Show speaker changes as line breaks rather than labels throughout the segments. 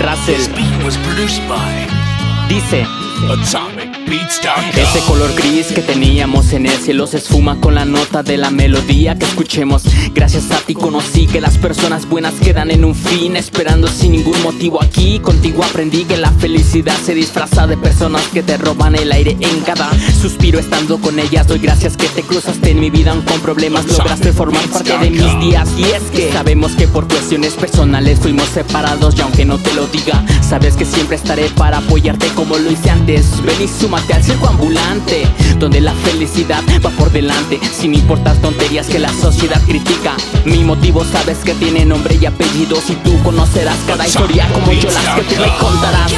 Russell.
This beat was produced by
Dice:
AtomicBeats.com.
ese color gris que teníamos en el cielo se esfuma con la nota de la melodía que escuchemos. Gracias a ti conocí que las personas buenas quedan en un fin, esperando sin ningún motivo aquí. Contigo aprendí que la felicidad se disfraza de personas que te roban el aire en cada suspiro. Estando con ellas doy gracias que te cruzaste en mi vida aun con problemas lograste formar parte de mis días. Y es que sabemos que por cuestiones personales fuimos separados, y aunque no te lo diga, sabes que siempre estaré para apoyarte como lo hice antes. Ven y súmate al circo ambulante, donde la felicidad va por delante, sin importar tonterías que la sociedad critica. Mi motivo sabes que tiene nombre y apellidos, y tú conocerás cada historia como yo las que tú me contarás.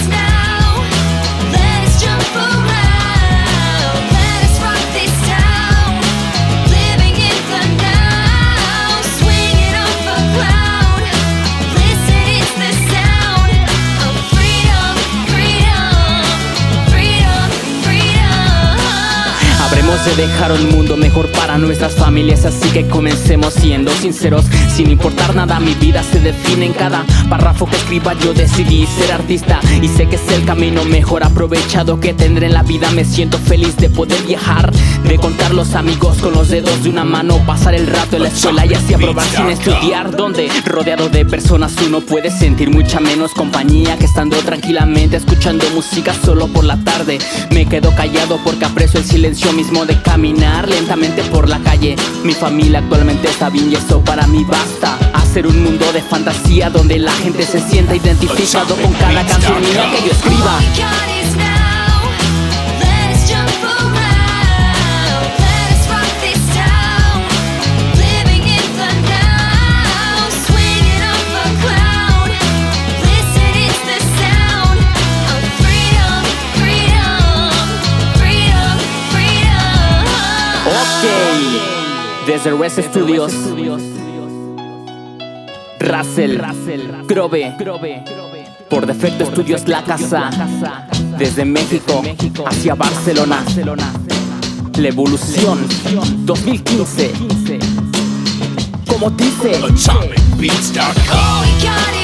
Habremos de dejar un mundo mejor para nuestras familias, así que comencemos siendo sinceros. Sin importar nada, mi vida se define en cada párrafo que escriba. Yo decidí ser artista y sé que es el camino mejor aprovechado que tendré en la vida. Me siento feliz de poder viajar, de contar los amigos con los dedos de una mano, pasar el rato en la escuela y así aprobar sin estudiar, donde rodeado de personas uno puede sentir mucha menos compañía que estando tranquilamente escuchando música solo por la tarde. Me quedo callado porque aprecio el silencio mismo de caminar lentamente por la calle. Mi familia actualmente está bien y eso para mí basta. Hacer un mundo de fantasía donde la gente se sienta identificado con cada canción mía que yo escriba. Desde Res Studios, Russell, Grove, por defecto estudios La Casa, desde México hacia Barcelona, la evolución 2015, como dice
AtomicBeats.com.